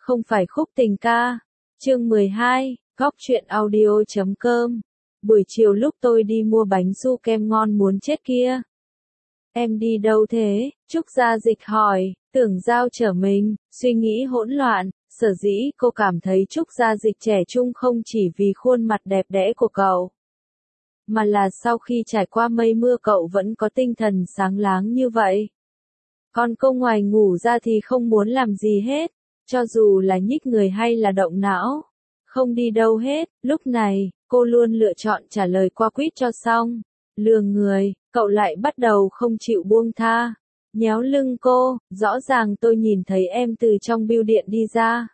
không phải khúc tình ca. Chương 12, góc truyện audio.com. Buổi chiều lúc tôi đi mua bánh su kem ngon muốn chết kia. Em đi đâu thế? Trúc Gia Dịch hỏi, Tưởng Giao chở mình, suy nghĩ hỗn loạn. Sở dĩ cô cảm thấy Trúc Gia Dịch trẻ trung không chỉ vì khuôn mặt đẹp đẽ của cậu, mà là sau khi trải qua mây mưa cậu vẫn có tinh thần sáng láng như vậy. Còn cô ngoài ngủ ra thì không muốn làm gì hết, cho dù là nhích người hay là động não. Không đi đâu hết, lúc này, cô luôn lựa chọn trả lời qua quýt cho xong. Lừa người, cậu lại bắt đầu không chịu buông tha. Nhéo lưng cô, rõ ràng tôi nhìn thấy em từ trong bưu điện đi ra.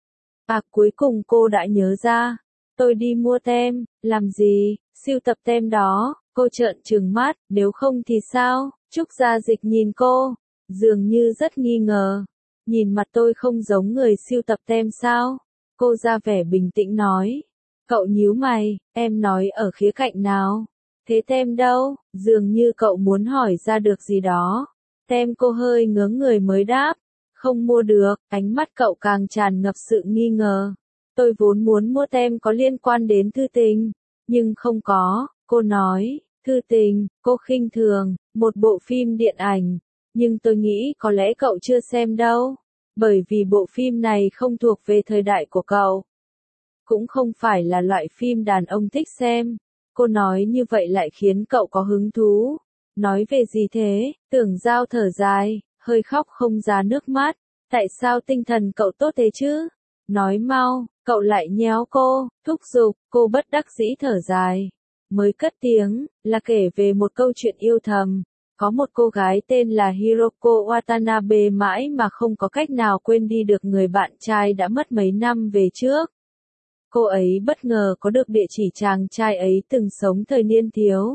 À, cuối cùng cô đã nhớ ra. Tôi đi mua tem, làm gì, sưu tập tem đó. Cô trợn trừng mắt, nếu không thì sao? Trúc Gia Dịch nhìn cô, dường như rất nghi ngờ. Nhìn mặt tôi không giống người sưu tập tem sao? Cô ra vẻ bình tĩnh nói. Cậu nhíu mày, em nói ở khía cạnh nào? Thế tem đâu? Dường như cậu muốn hỏi ra được gì đó. Tem cô hơi ngớ người mới đáp. Không mua được, ánh mắt cậu càng tràn ngập sự nghi ngờ. Tôi vốn muốn mua tem có liên quan đến thư tình, nhưng không có, cô nói. Thư tình, cô khinh thường, một bộ phim điện ảnh. Nhưng tôi nghĩ có lẽ cậu chưa xem đâu. Bởi vì bộ phim này không thuộc về thời đại của cậu. Cũng không phải là loại phim đàn ông thích xem. Cô nói như vậy lại khiến cậu có hứng thú. Nói về gì thế? Tưởng Giao thở dài, hơi khóc không ra nước mắt. Tại sao tinh thần cậu tốt thế chứ? Nói mau, cậu lại nhéo cô, thúc giục, cô bất đắc dĩ thở dài. Mới cất tiếng, là kể về một câu chuyện yêu thầm. Có một cô gái tên là Hiroko Watanabe mãi mà không có cách nào quên đi được người bạn trai đã mất mấy năm về trước. Cô ấy bất ngờ có được địa chỉ chàng trai ấy từng sống thời niên thiếu.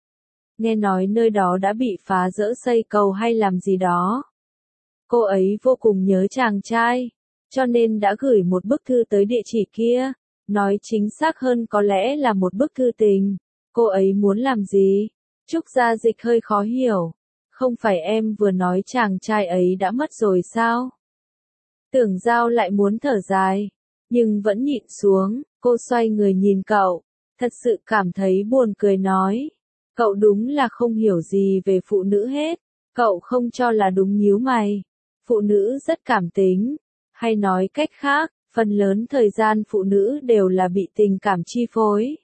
Nghe nói nơi đó đã bị phá rỡ xây cầu hay làm gì đó. Cô ấy vô cùng nhớ chàng trai, cho nên đã gửi một bức thư tới địa chỉ kia. Nói chính xác hơn có lẽ là một bức thư tình. Cô ấy muốn làm gì? Trúc Gia Dịch hơi khó hiểu. Không phải em vừa nói chàng trai ấy đã mất rồi sao? Tưởng Giao lại muốn thở dài, nhưng vẫn nhịn xuống. Cô xoay người nhìn cậu, thật sự cảm thấy buồn cười nói. Cậu đúng là không hiểu gì về phụ nữ hết. Cậu không cho là đúng nhíu mày. Phụ nữ rất cảm tính. Hay nói cách khác, phần lớn thời gian phụ nữ đều là bị tình cảm chi phối.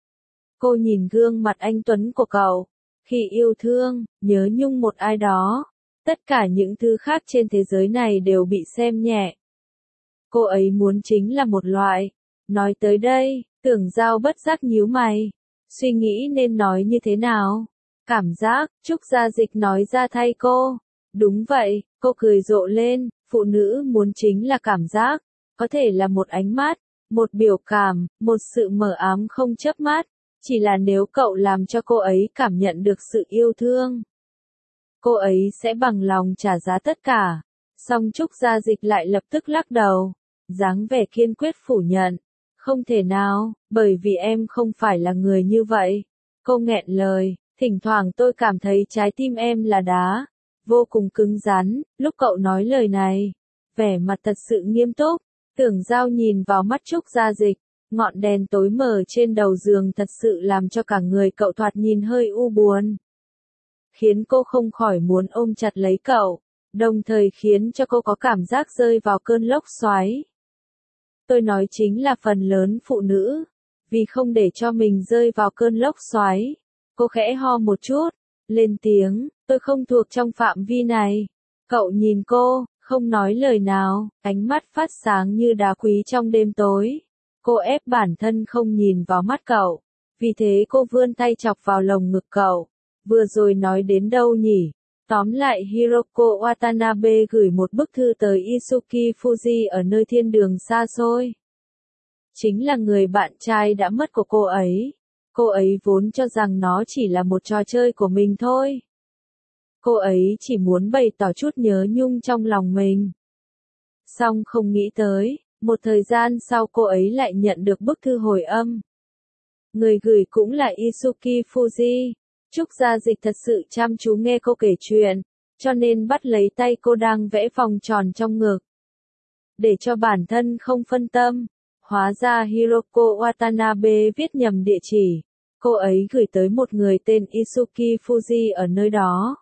Cô nhìn gương mặt anh tuấn của cậu. Khi yêu thương, nhớ nhung một ai đó, tất cả những thứ khác trên thế giới này đều bị xem nhẹ. Cô ấy muốn chính là một loại. Nói tới đây, Tưởng Giao bất giác nhíu mày. Suy nghĩ nên nói như thế nào? Cảm giác, Trúc Gia Dịch nói ra thay cô. Đúng vậy, cô cười rộ lên, phụ nữ muốn chính là cảm giác. Có thể là một ánh mắt, một biểu cảm, một sự mờ ám không chớp mắt. Chỉ là nếu cậu làm cho cô ấy cảm nhận được sự yêu thương, cô ấy sẽ bằng lòng trả giá tất cả. Song Trúc Gia Dịch lại lập tức lắc đầu, dáng vẻ kiên quyết phủ nhận. Không thể nào, bởi vì em không phải là người như vậy. Cô nghẹn lời, thỉnh thoảng tôi cảm thấy trái tim em là đá, vô cùng cứng rắn. Lúc cậu nói lời này, vẻ mặt thật sự nghiêm túc. Tưởng Giao nhìn vào mắt Trúc Gia Dịch. Ngọn đèn tối mờ trên đầu giường thật sự làm cho cả người cậu thoạt nhìn hơi u buồn. Khiến cô không khỏi muốn ôm chặt lấy cậu, đồng thời khiến cho cô có cảm giác rơi vào cơn lốc xoáy. Tôi nói chính là phần lớn phụ nữ, vì không để cho mình rơi vào cơn lốc xoáy. Cô khẽ ho một chút, lên tiếng, tôi không thuộc trong phạm vi này. Cậu nhìn cô, không nói lời nào, ánh mắt phát sáng như đá quý trong đêm tối. Cô ép bản thân không nhìn vào mắt cậu, vì thế cô vươn tay chọc vào lồng ngực cậu. Vừa rồi nói đến đâu nhỉ? Tóm lại Hiroko Watanabe gửi một bức thư tới Isuki Fuji ở nơi thiên đường xa xôi. Chính là người bạn trai đã mất của cô ấy. Cô ấy vốn cho rằng nó chỉ là một trò chơi của mình thôi. Cô ấy chỉ muốn bày tỏ chút nhớ nhung trong lòng mình. Song không nghĩ tới, một thời gian sau cô ấy lại nhận được bức thư hồi âm. Người gửi cũng là Isuki Fuji. Trúc Gia Dịch thật sự chăm chú nghe cô kể chuyện, cho nên bắt lấy tay cô đang vẽ vòng tròn trong ngực. để cho bản thân không phân tâm. Hóa ra Hiroko Watanabe viết nhầm địa chỉ. Cô ấy gửi tới một người tên Isuki Fuji ở nơi đó.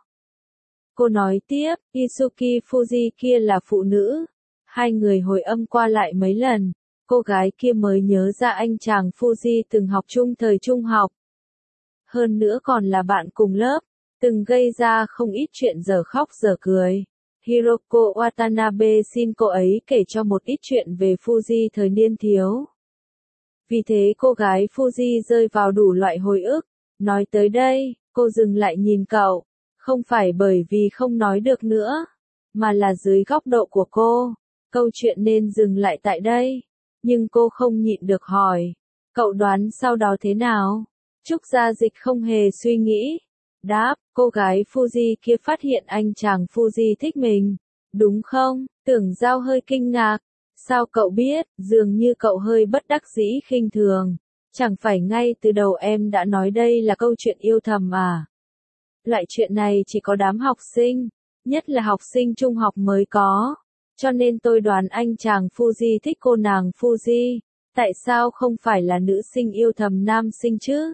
Cô nói tiếp, Isuki Fuji kia là phụ nữ. Hai người hồi âm qua lại mấy lần, cô gái kia mới nhớ ra anh chàng Fuji từng học chung thời trung học. Hơn nữa còn là bạn cùng lớp, từng gây ra không ít chuyện dở khóc dở cười. Hiroko Watanabe xin cô ấy kể cho một ít chuyện về Fuji thời niên thiếu. Vì thế cô gái Fuji rơi vào đủ loại hồi ức. Nói tới đây, cô dừng lại nhìn cậu. Không phải bởi vì không nói được nữa, mà là dưới góc độ của cô. Câu chuyện nên dừng lại tại đây. Nhưng cô không nhịn được hỏi. Cậu đoán sau đó thế nào? Trúc Gia Dịch không hề suy nghĩ. Đáp, cô gái Fuji kia phát hiện anh chàng Fuji thích mình. Đúng không? Tưởng Giao hơi kinh ngạc. Sao cậu biết? Dường như cậu hơi bất đắc dĩ khinh thường. Chẳng phải ngay từ đầu em đã nói đây là câu chuyện yêu thầm à? Loại chuyện này chỉ có đám học sinh, nhất là học sinh trung học mới có. Cho nên tôi đoán anh chàng Fuji thích cô nàng Fuji. Tại sao không phải là nữ sinh yêu thầm nam sinh chứ?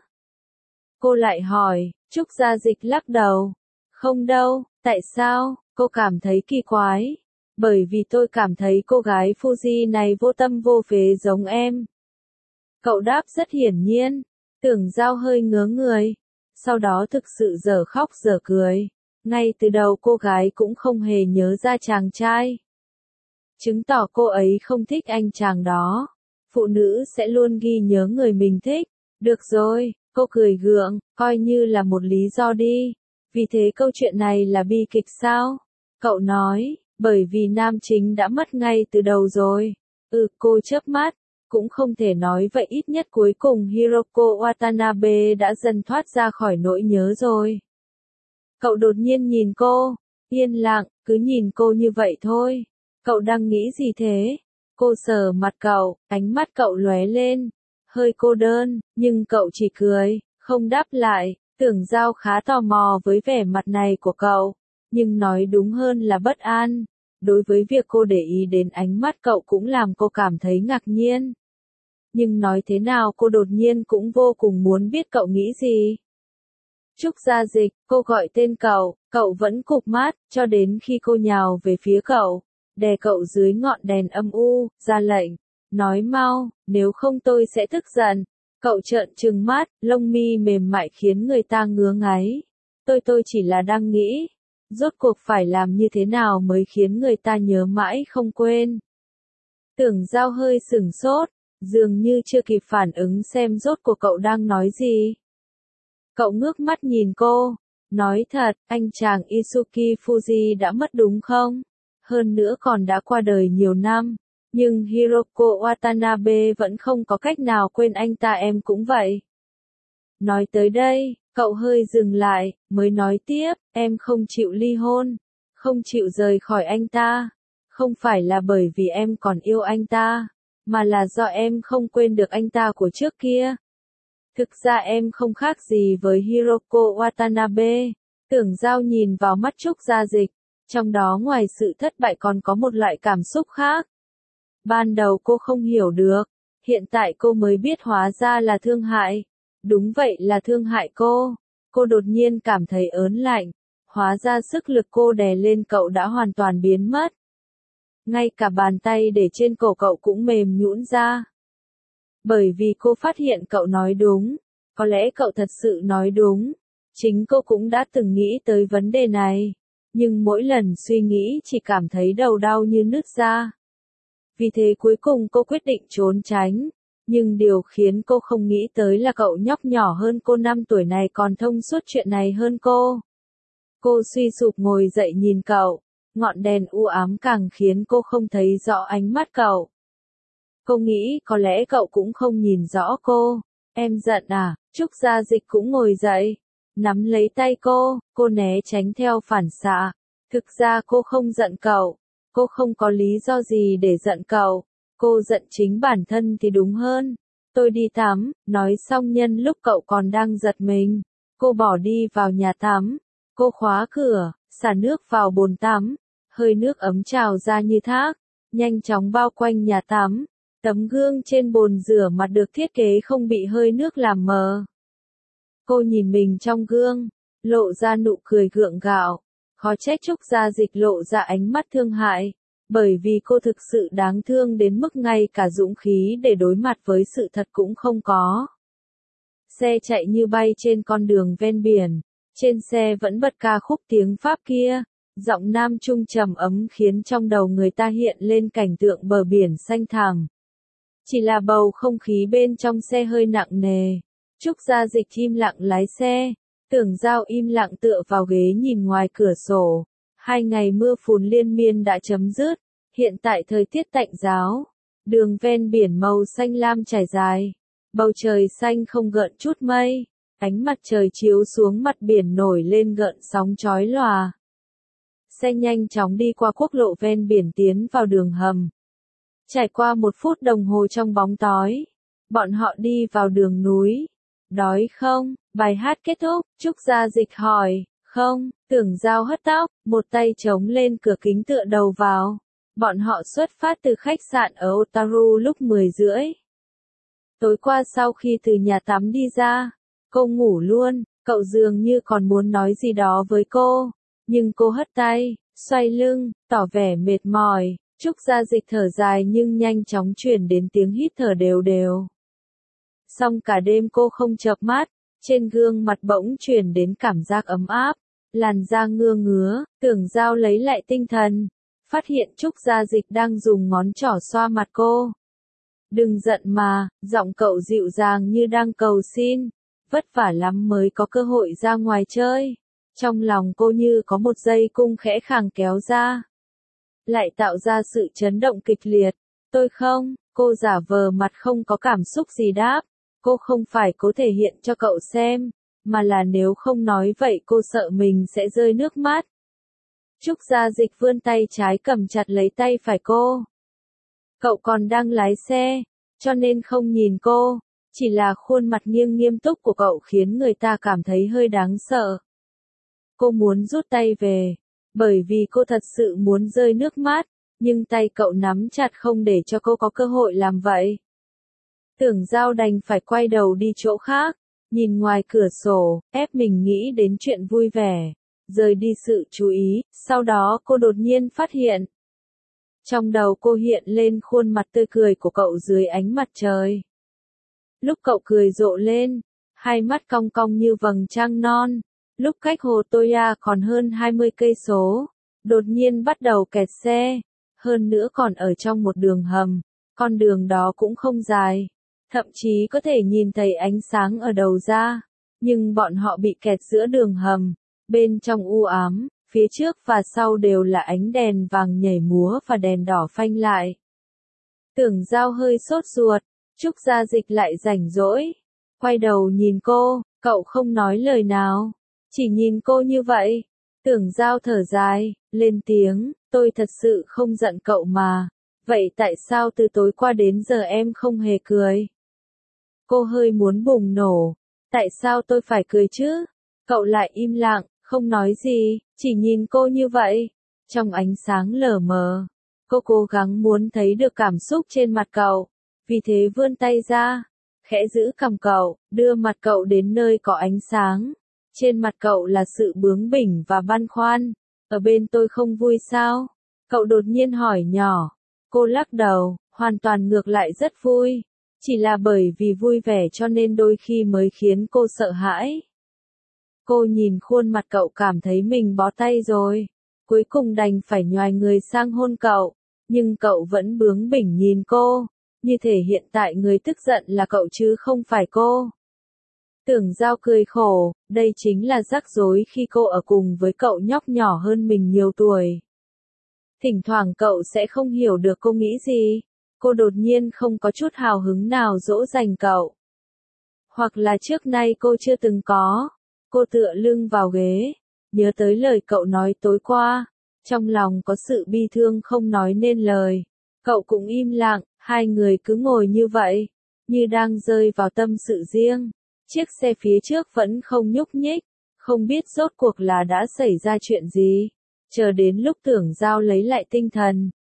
Cô lại hỏi. Trúc Gia Dịch lắc đầu. Không đâu, tại sao? Cô cảm thấy kỳ quái. Bởi vì tôi cảm thấy cô gái Fuji này vô tâm vô phế giống em. Cậu đáp rất hiển nhiên. Tưởng Giao hơi ngớ người. Sau đó thực sự dở khóc dở cười. Ngay từ đầu cô gái cũng không hề nhớ ra chàng trai. Chứng tỏ cô ấy không thích anh chàng đó. Phụ nữ sẽ luôn ghi nhớ người mình thích. Được rồi, cô cười gượng, coi như là một lý do đi. Vì thế câu chuyện này là bi kịch sao? Cậu nói, bởi vì nam chính đã mất ngay từ đầu rồi. Cô chớp mắt. Cũng không thể nói vậy, ít nhất cuối cùng Hiroko Watanabe đã dần thoát ra khỏi nỗi nhớ rồi. Cậu đột nhiên nhìn cô, yên lặng, cứ nhìn cô như vậy thôi. Cậu đang nghĩ gì thế? Cô sờ mặt cậu, ánh mắt cậu lóe lên, hơi cô đơn, nhưng cậu chỉ cười, không đáp lại. Tưởng Giao khá tò mò với vẻ mặt này của cậu, nhưng nói đúng hơn là bất an. Đối với việc cô để ý đến ánh mắt cậu cũng làm cô cảm thấy ngạc nhiên. Nhưng nói thế nào cô đột nhiên cũng vô cùng muốn biết cậu nghĩ gì. Trúc Gia Dịch, cô gọi tên cậu vẫn cụp mắt, cho đến khi cô nhào về phía cậu, đè cậu dưới ngọn đèn âm u, ra lệnh, nói mau, nếu không tôi sẽ tức giận. Cậu trợn trừng mắt, lông mi mềm mại khiến người ta ngứa ngáy. Tôi chỉ là đang nghĩ, rốt cuộc phải làm như thế nào mới khiến người ta nhớ mãi không quên. Tưởng Giao hơi sửng sốt, dường như chưa kịp phản ứng xem rốt cuộc cậu đang nói gì. Cậu ngước mắt nhìn cô, nói thật, anh chàng Isuki Fuji đã mất đúng không? Hơn nữa còn đã qua đời nhiều năm, nhưng Hiroko Watanabe vẫn không có cách nào quên anh ta, em cũng vậy. Nói tới đây, cậu hơi dừng lại, mới nói tiếp, em không chịu ly hôn, không chịu rời khỏi anh ta. Không phải là bởi vì em còn yêu anh ta, mà là do em không quên được anh ta của trước kia. Thực ra em không khác gì với Hiroko Watanabe. Tưởng Giao nhìn vào mắt Trúc Gia Dịch, trong đó ngoài sự thất bại còn có một loại cảm xúc khác. Ban đầu cô không hiểu được, hiện tại cô mới biết hóa ra là thương hại. Đúng vậy, là thương hại cô. Cô đột nhiên cảm thấy ớn lạnh, hóa ra sức lực cô đè lên cậu đã hoàn toàn biến mất. Ngay cả bàn tay để trên cổ cậu cũng mềm nhũn ra. Bởi vì cô phát hiện cậu nói đúng, có lẽ cậu thật sự nói đúng. Chính cô cũng đã từng nghĩ tới vấn đề này, nhưng mỗi lần suy nghĩ chỉ cảm thấy đầu đau như nứt ra. Vì thế cuối cùng cô quyết định trốn tránh, nhưng điều khiến cô không nghĩ tới là cậu nhóc nhỏ hơn cô 5 tuổi này còn thông suốt chuyện này hơn cô. Cô suy sụp ngồi dậy nhìn cậu, ngọn đèn u ám càng khiến cô không thấy rõ ánh mắt cậu. Cô nghĩ có lẽ cậu cũng không nhìn rõ cô. Em giận à? Trúc Gia Dịch cũng ngồi dậy, nắm lấy tay cô né tránh theo phản xạ. Thực ra cô không giận cậu, cô không có lý do gì để giận cậu, cô giận chính bản thân thì đúng hơn. Tôi đi tắm, nói xong nhân lúc cậu còn đang giật mình, cô bỏ đi vào nhà tắm, cô khóa cửa, xả nước vào bồn tắm, hơi nước ấm trào ra như thác, nhanh chóng bao quanh nhà tắm. Tấm gương trên bồn rửa mặt được thiết kế không bị hơi nước làm mờ. Cô nhìn mình trong gương, lộ ra nụ cười gượng gạo. Khó trách Trúc Gia Dịch lộ ra ánh mắt thương hại, bởi vì cô thực sự đáng thương đến mức ngay cả dũng khí để đối mặt với sự thật cũng không có. Xe chạy như bay trên con đường ven biển, trên xe vẫn bật ca khúc tiếng Pháp kia, giọng nam trung trầm ấm khiến trong đầu người ta hiện lên cảnh tượng bờ biển xanh thẳm. Chỉ là bầu không khí bên trong xe hơi nặng nề. Trúc Gia Dịch im lặng lái xe, Tưởng Giao im lặng tựa vào ghế nhìn ngoài cửa sổ. 2 ngày mưa phùn liên miên đã chấm dứt, hiện tại thời tiết tạnh ráo. Đường ven biển màu xanh lam trải dài, bầu trời xanh không gợn chút mây, ánh mặt trời chiếu xuống mặt biển nổi lên gợn sóng chói lòa. Xe nhanh chóng đi qua quốc lộ ven biển tiến vào đường hầm. Trải qua 1 phút đồng hồ trong bóng tối, bọn họ đi vào đường núi. Đói không? Bài hát kết thúc, Trúc Gia Dịch hỏi. Không, Tưởng Giao hất tóc, một tay chống lên cửa kính tựa đầu vào. Bọn họ xuất phát từ khách sạn ở Otaru lúc 10 rưỡi. Tối qua sau khi từ nhà tắm đi ra, cô ngủ luôn, cậu dường như còn muốn nói gì đó với cô. Nhưng cô hất tay, xoay lưng, tỏ vẻ mệt mỏi. Trúc Gia Dịch thở dài nhưng nhanh chóng chuyển đến tiếng hít thở đều đều. Xong cả đêm cô không chợp mắt, trên gương mặt bỗng chuyển đến cảm giác ấm áp, làn da ngưa ngứa. Tưởng Giao lấy lại tinh thần, phát hiện Trúc Gia Dịch đang dùng ngón trỏ xoa mặt cô. Đừng giận mà, giọng cậu dịu dàng như đang cầu xin, vất vả lắm mới có cơ hội ra ngoài chơi. Trong lòng cô như có một dây cung khẽ khàng kéo ra, lại tạo ra sự chấn động kịch liệt. Tôi không, cô giả vờ mặt không có cảm xúc gì đáp. Cô không phải cố thể hiện cho cậu xem, mà là nếu không nói vậy cô sợ mình sẽ rơi nước mắt. Trúc Gia Dịch vươn tay trái cầm chặt lấy tay phải cô. Cậu còn đang lái xe, cho nên không nhìn cô, chỉ là khuôn mặt nghiêng nghiêm túc của cậu khiến người ta cảm thấy hơi đáng sợ. Cô muốn rút tay về, bởi vì cô thật sự muốn rơi nước mắt, nhưng tay cậu nắm chặt không để cho cô có cơ hội làm vậy. Tưởng Giao đành phải quay đầu đi chỗ khác, nhìn ngoài cửa sổ, ép mình nghĩ đến chuyện vui vẻ, rời đi sự chú ý. Sau đó cô đột nhiên phát hiện, trong đầu cô hiện lên khuôn mặt tươi cười của cậu dưới ánh mặt trời. Lúc cậu cười rộ lên, hai mắt cong cong như vầng trăng non, lúc cách hồ Toya còn hơn 20 cây số, đột nhiên bắt đầu kẹt xe, hơn nữa còn ở trong một đường hầm, con đường đó cũng không dài, thậm chí có thể nhìn thấy ánh sáng ở đầu ra, nhưng bọn họ bị kẹt giữa đường hầm, bên trong u ám, phía trước và sau đều là ánh đèn vàng nhảy múa và đèn đỏ phanh lại. Tưởng Giao hơi sốt ruột, Trúc Gia Dịch lại rảnh rỗi, quay đầu nhìn cô, cậu không nói lời nào, chỉ nhìn cô như vậy. Tưởng Giao thở dài, lên tiếng, tôi thật sự không giận cậu mà, vậy tại sao từ tối qua đến giờ em không hề cười? Cô hơi muốn bùng nổ, tại sao tôi phải cười chứ? Cậu lại im lặng, không nói gì, chỉ nhìn cô như vậy. Trong ánh sáng lờ mờ, cô cố gắng muốn thấy được cảm xúc trên mặt cậu, vì thế vươn tay ra, khẽ giữ cằm cậu, đưa mặt cậu đến nơi có ánh sáng. Trên mặt cậu là sự bướng bỉnh và băn khoăn. Ở bên tôi không vui sao? Cậu đột nhiên hỏi nhỏ. Cô lắc đầu, hoàn toàn ngược lại rất vui. Chỉ là bởi vì vui vẻ cho nên đôi khi mới khiến cô sợ hãi. Cô nhìn khuôn mặt cậu cảm thấy mình bó tay rồi. Cuối cùng đành phải nhoài người sang hôn cậu. Nhưng cậu vẫn bướng bỉnh nhìn cô. Như thể hiện tại người tức giận là cậu chứ không phải cô. Tưởng Giao cười khổ, đây chính là rắc rối khi cô ở cùng với cậu nhóc nhỏ hơn mình nhiều tuổi. Thỉnh thoảng cậu sẽ không hiểu được cô nghĩ gì. Cô đột nhiên không có chút hào hứng nào dỗ dành cậu. Hoặc là trước nay cô chưa từng có. Cô tựa lưng vào ghế, nhớ tới lời cậu nói tối qua. Trong lòng có sự bi thương không nói nên lời. Cậu cũng im lặng, hai người cứ ngồi như vậy, như đang rơi vào tâm sự riêng. Chiếc xe phía trước vẫn không nhúc nhích, không biết rốt cuộc là đã xảy ra chuyện gì. Chờ đến lúc Tưởng Giao lấy lại tinh thần,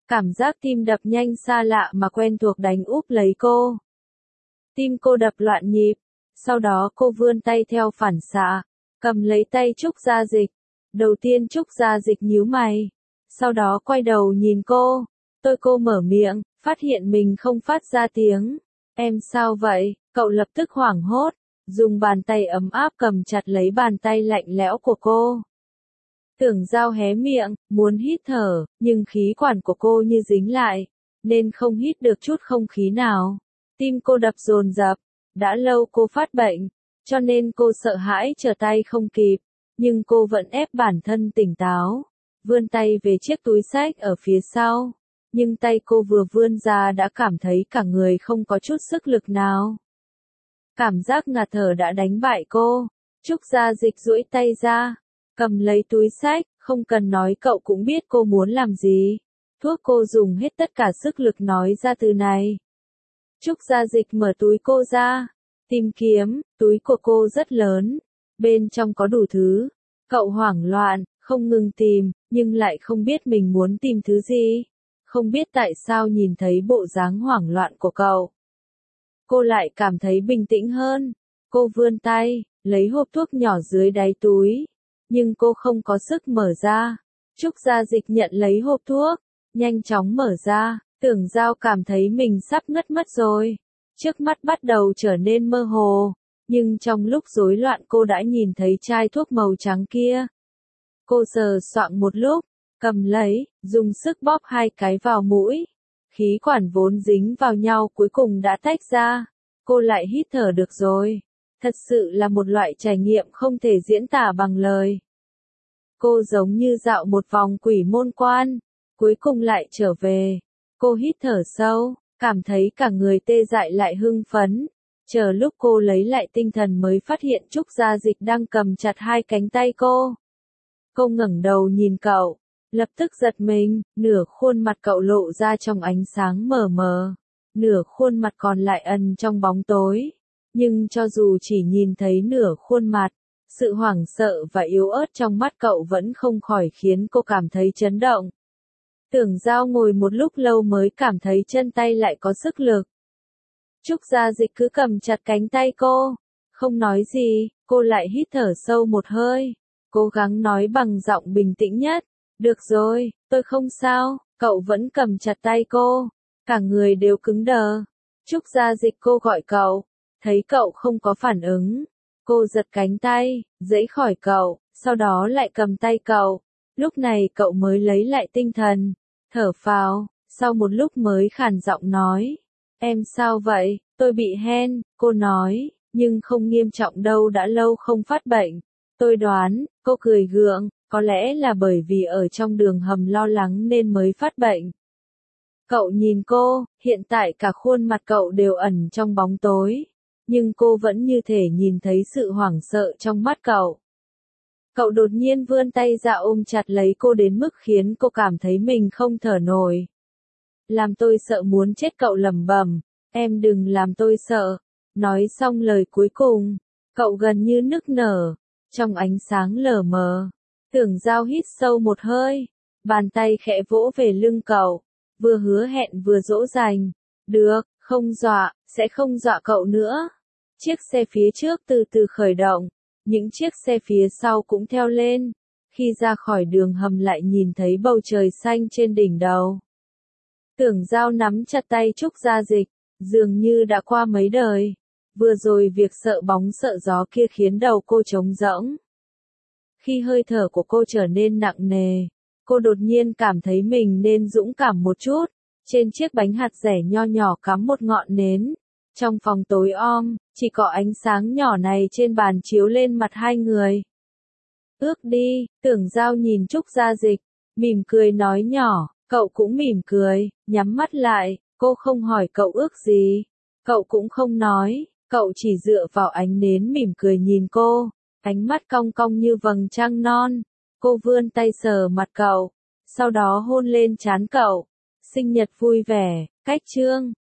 Cảm giác tim đập nhanh xa lạ mà quen thuộc đánh úp lấy cô. Tim cô đập loạn nhịp, sau đó cô vươn tay theo phản xạ, cầm lấy tay Trúc Gia Dịch. Đầu tiên Trúc Gia Dịch nhíu mày, sau đó quay đầu nhìn cô. Cô mở miệng, phát hiện mình không phát ra tiếng. Em sao vậy? Cậu lập tức hoảng hốt, dùng bàn tay ấm áp cầm chặt lấy bàn tay lạnh lẽo của cô. Tưởng Giao hé miệng, muốn hít thở, nhưng khí quản của cô như dính lại, nên không hít được chút không khí nào. Tim cô đập dồn dập, đã lâu cô phát bệnh, cho nên cô sợ hãi trở tay không kịp, nhưng cô vẫn ép bản thân tỉnh táo, vươn tay về chiếc túi xách ở phía sau. Nhưng tay cô vừa vươn ra đã cảm thấy cả người không có chút sức lực nào. Cảm giác ngạt thở đã đánh bại cô. Trúc Gia Dịch duỗi tay ra, cầm lấy túi xách, không cần nói cậu cũng biết cô muốn làm gì. Thuốc cô dùng hết tất cả sức lực nói ra từ này. Trúc Gia Dịch mở túi cô ra, tìm kiếm, túi của cô rất lớn, bên trong có đủ thứ. Cậu hoảng loạn, không ngừng tìm, nhưng lại không biết mình muốn tìm thứ gì. Không biết tại sao nhìn thấy bộ dáng hoảng loạn của cậu, cô lại cảm thấy bình tĩnh hơn. Cô vươn tay, lấy hộp thuốc nhỏ dưới đáy túi, nhưng cô không có sức mở ra. Trúc Gia Dịch nhận lấy hộp thuốc, nhanh chóng mở ra. Tưởng Giao cảm thấy mình sắp ngất mất rồi. Trước mắt bắt đầu trở nên mơ hồ, nhưng trong lúc rối loạn cô đã nhìn thấy chai thuốc màu trắng kia. Cô sờ soạng một lúc, cầm lấy, dùng sức bóp 2 cái vào mũi. Khí quản vốn dính vào nhau cuối cùng đã tách ra. Cô lại hít thở được rồi. Thật sự là một loại trải nghiệm không thể diễn tả bằng lời. Cô giống như dạo một vòng quỷ môn quan, cuối cùng lại trở về. Cô hít thở sâu, cảm thấy cả người tê dại lại hưng phấn. Chờ lúc cô lấy lại tinh thần mới phát hiện Trúc Gia Dịch đang cầm chặt 2 cánh tay cô. Cô ngẩng đầu nhìn cậu, lập tức giật mình, nửa khuôn mặt cậu lộ ra trong ánh sáng mờ mờ, nửa khuôn mặt còn lại ẩn trong bóng tối. Nhưng cho dù chỉ nhìn thấy nửa khuôn mặt, sự hoảng sợ và yếu ớt trong mắt cậu vẫn không khỏi khiến cô cảm thấy chấn động. Tưởng Giao ngồi một lúc lâu mới cảm thấy chân tay lại có sức lực. Trúc Gia Dịch cứ cầm chặt cánh tay cô, không nói gì, cô lại hít thở sâu một hơi, cố gắng nói bằng giọng bình tĩnh nhất. Được rồi, tôi không sao. Cậu vẫn cầm chặt tay cô, cả người đều cứng đờ. Trúc Gia Dịch cô gọi cậu, thấy cậu không có phản ứng. Cô giật cánh tay, giãy khỏi cậu, sau đó lại cầm tay cậu. Lúc này cậu mới lấy lại tinh thần, thở phào, sau một lúc mới khàn giọng nói. Em sao vậy? Tôi bị hen, cô nói, nhưng không nghiêm trọng đâu, đã lâu không phát bệnh. Tôi đoán, cô cười gượng, có lẽ là bởi vì ở trong đường hầm lo lắng nên mới phát bệnh. Cậu nhìn cô, hiện tại cả khuôn mặt cậu đều ẩn trong bóng tối, nhưng cô vẫn như thể nhìn thấy sự hoảng sợ trong mắt cậu. Cậu đột nhiên vươn tay ra ôm chặt lấy cô đến mức khiến cô cảm thấy mình không thở nổi. Làm tôi sợ muốn chết, cậu lẩm bẩm, em đừng làm tôi sợ. Nói xong lời cuối cùng, cậu gần như nức nở, trong ánh sáng lờ mờ. Tưởng Giao hít sâu một hơi, bàn tay khẽ vỗ về lưng cậu, vừa hứa hẹn vừa dỗ dành. Được, không dọa, sẽ không dọa cậu nữa. Chiếc xe phía trước từ từ khởi động, những chiếc xe phía sau cũng theo lên. Khi ra khỏi đường hầm lại nhìn thấy bầu trời xanh trên đỉnh đầu. Tưởng Giao nắm chặt tay Trúc Gia Dịch, dường như đã qua mấy đời. Vừa rồi việc sợ bóng sợ gió kia khiến đầu cô trống rỗng. Khi hơi thở của cô trở nên nặng nề, cô đột nhiên cảm thấy mình nên dũng cảm một chút. Trên chiếc bánh hạt dẻ nho nhỏ cắm một ngọn nến. Trong phòng tối om, chỉ có ánh sáng nhỏ này trên bàn chiếu lên mặt hai người. Ước đi, Tưởng Giao nhìn Trúc Gia Dịch, mỉm cười nói nhỏ, cậu cũng mỉm cười, nhắm mắt lại, cô không hỏi cậu ước gì. Cậu cũng không nói, cậu chỉ dựa vào ánh nến mỉm cười nhìn cô, ánh mắt cong cong như vầng trăng non. Cô vươn tay sờ mặt cậu, sau đó hôn lên trán cậu. Sinh nhật vui vẻ, Cách Chương.